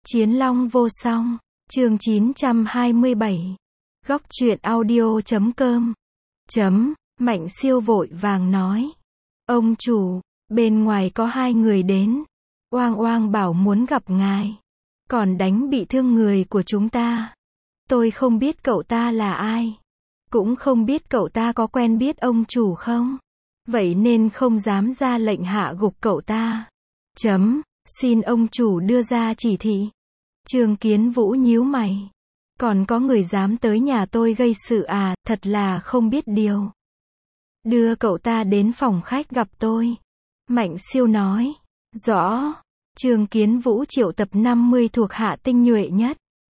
Chiến Long vô song, chương 927. Góc truyện audio.com. Mạnh Siêu vội vàng nói. Ông chủ, bên ngoài có hai người đến. Oang oang bảo muốn gặp ngài. Còn đánh bị thương người của chúng ta. Tôi không biết cậu ta là ai. Cũng không biết cậu ta có quen biết ông chủ không. Vậy nên không dám ra lệnh hạ gục cậu ta. Xin ông chủ đưa ra chỉ thị. Trương Kiến Vũ nhíu mày. Còn có người dám tới nhà tôi gây sự à, thật là không biết điều. Đưa cậu ta đến phòng khách gặp tôi. Mạnh Siêu nói. Rõ. Trương Kiến Vũ triệu tập 50 thuộc hạ tinh nhuệ nhất.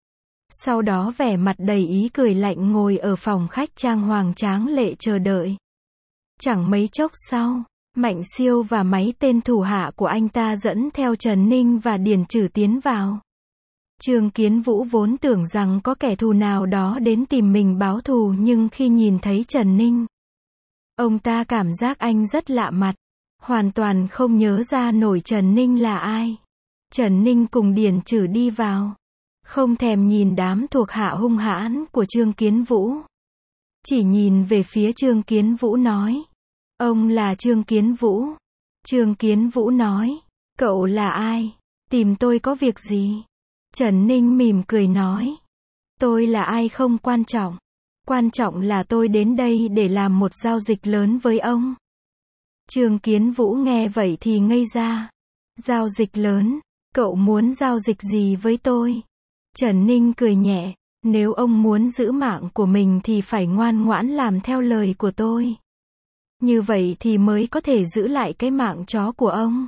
Sau đó vẻ mặt đầy ý cười lạnh ngồi ở phòng khách trang hoàng tráng lệ chờ đợi. Chẳng mấy chốc sau, Mạnh Siêu và mấy tên thủ hạ của anh ta dẫn theo Trần Ninh và Điền Trử tiến vào. Trương Kiến Vũ vốn tưởng rằng có kẻ thù nào đó đến tìm mình báo thù, nhưng khi nhìn thấy Trần Ninh, ông ta cảm giác anh rất lạ mặt, hoàn toàn không nhớ ra nổi Trần Ninh là ai. Trần Ninh cùng Điền Trử đi vào, không thèm nhìn đám thuộc hạ hung hãn của Trương Kiến Vũ, chỉ nhìn về phía Trương Kiến Vũ nói. Ông là Trương Kiến Vũ. Trương Kiến Vũ nói. Cậu là ai? Tìm tôi có việc gì? Trần Ninh mỉm cười nói. Tôi là ai không quan trọng. Quan trọng là tôi đến đây để làm một giao dịch lớn với ông. Trương Kiến Vũ nghe vậy thì ngây ra. Giao dịch lớn? Cậu muốn giao dịch gì với tôi? Trần Ninh cười nhẹ. Nếu ông muốn giữ mạng của mình thì phải ngoan ngoãn làm theo lời của tôi. Như vậy thì mới có thể giữ lại cái mạng chó của ông.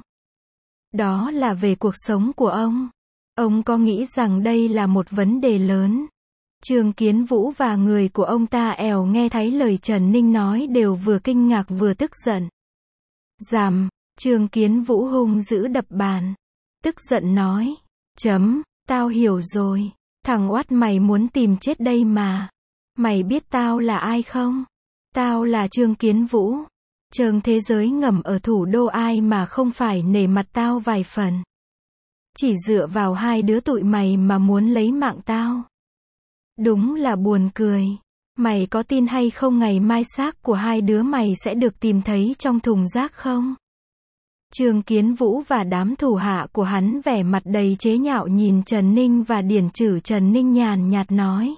Đó là về cuộc sống của ông. Ông có nghĩ rằng đây là một vấn đề lớn? Trương Kiến Vũ và người của ông ta nghe thấy lời Trần Ninh nói đều vừa kinh ngạc vừa tức giận. Dằm, Trương Kiến Vũ hung dữ đập bàn. Tức giận nói. Tao hiểu rồi. Thằng oát mày muốn tìm chết đây mà. Mày biết tao là ai không? Tao là Trương Kiến Vũ. Trơn thế giới ngầm ở thủ đô ai mà không phải nể mặt tao vài phần. Chỉ dựa vào hai đứa tụi mày mà muốn lấy mạng tao. Đúng là buồn cười. Mày có tin hay không ngày mai xác của hai đứa mày sẽ được tìm thấy trong thùng rác không? Trương Kiến Vũ và đám thủ hạ của hắn vẻ mặt đầy chế nhạo nhìn Trần Ninh và Điền Trử. Trần Ninh nhàn nhạt nói.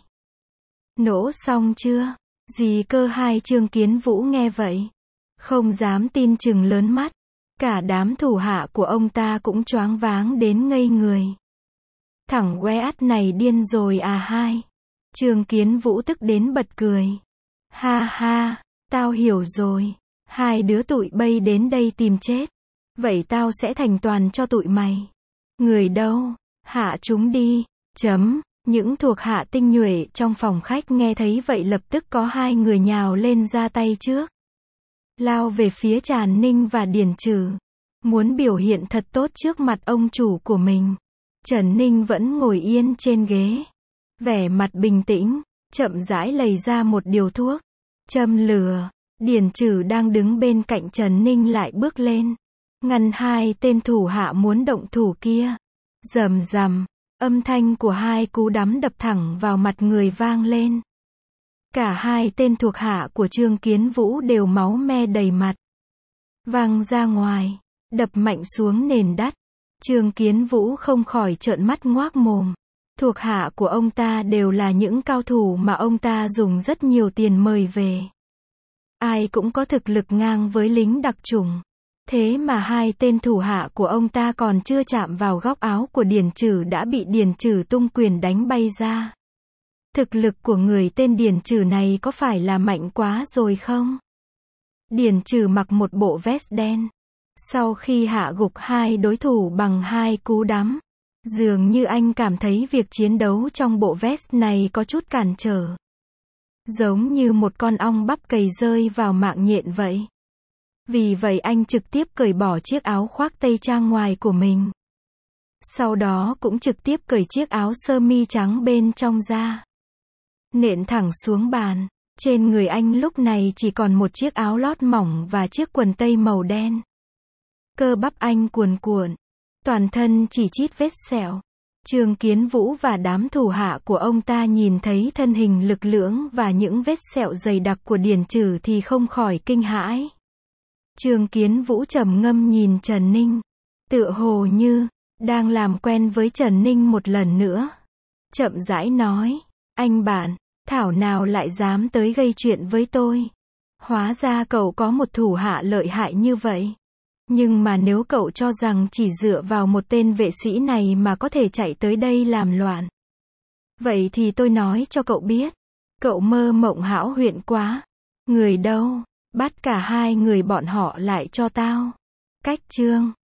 Nổ xong chưa? Gì cơ? Hai Trương Kiến Vũ nghe vậy, không dám tin chừng lớn mắt. Cả đám thủ hạ của ông ta cũng choáng váng đến ngây người. Thằng que ắt này điên rồi à hai? Trương Kiến Vũ tức đến bật cười. Ha ha, tao hiểu rồi. Hai đứa tụi bay đến đây tìm chết. Vậy tao sẽ thành toàn cho tụi mày. Người đâu? Hạ chúng đi. Những thuộc hạ tinh nhuệ trong phòng khách nghe thấy vậy lập tức có hai người nhào lên ra tay trước. Lao về phía Trần Ninh và Điền Trử. Muốn biểu hiện thật tốt trước mặt ông chủ của mình. Trần Ninh vẫn ngồi yên trên ghế. Vẻ mặt bình tĩnh, chậm rãi lấy ra một điều thuốc. Châm lửa. Điền Trử đang đứng bên cạnh Trần Ninh lại bước lên. Ngăn hai tên thủ hạ muốn động thủ kia. Rầm rầm. Âm thanh của hai cú đấm đập thẳng vào mặt người vang lên. Cả hai tên thuộc hạ của Trương Kiến Vũ đều máu me đầy mặt. Văng ra ngoài, đập mạnh xuống nền đất. Trương Kiến Vũ không khỏi trợn mắt ngoác mồm. Thuộc hạ của ông ta đều là những cao thủ mà ông ta dùng rất nhiều tiền mời về. Ai cũng có thực lực ngang với lính đặc chủng. Thế mà hai tên thủ hạ của ông ta còn chưa chạm vào góc áo của Điền Trử đã bị Điền Trử tung quyền đánh bay ra. Thực lực của người tên Điền Trử này có phải là mạnh quá rồi không? Điền Trử mặc một bộ vest đen. Sau khi hạ gục hai đối thủ bằng hai cú đấm, dường như anh cảm thấy việc chiến đấu trong bộ vest này có chút cản trở. Giống như một con ong bắp cày rơi vào mạng nhện vậy. Vì vậy anh trực tiếp cởi bỏ chiếc áo khoác tây trang ngoài của mình. Sau đó cũng trực tiếp cởi chiếc áo sơ mi trắng bên trong ra. Nện thẳng xuống bàn. Trên người anh lúc này chỉ còn một chiếc áo lót mỏng và chiếc quần tây màu đen. Cơ bắp anh cuồn cuộn. Toàn thân chỉ chít vết sẹo. Trương Kiến Vũ và đám thủ hạ của ông ta nhìn thấy thân hình lực lưỡng và những vết sẹo dày đặc của Điền Trừ thì không khỏi kinh hãi. Trương Kiến Vũ trầm ngâm nhìn Trần Ninh, tựa hồ như đang làm quen với Trần Ninh một lần nữa. Chậm rãi nói, anh bạn, thảo nào lại dám tới gây chuyện với tôi. Hóa ra cậu có một thủ hạ lợi hại như vậy. Nhưng mà nếu cậu cho rằng chỉ dựa vào một tên vệ sĩ này mà có thể chạy tới đây làm loạn, vậy thì tôi nói cho cậu biết, cậu mơ mộng hão huyền quá. Người đâu? Bắt cả hai người bọn họ lại cho tao. Cách chương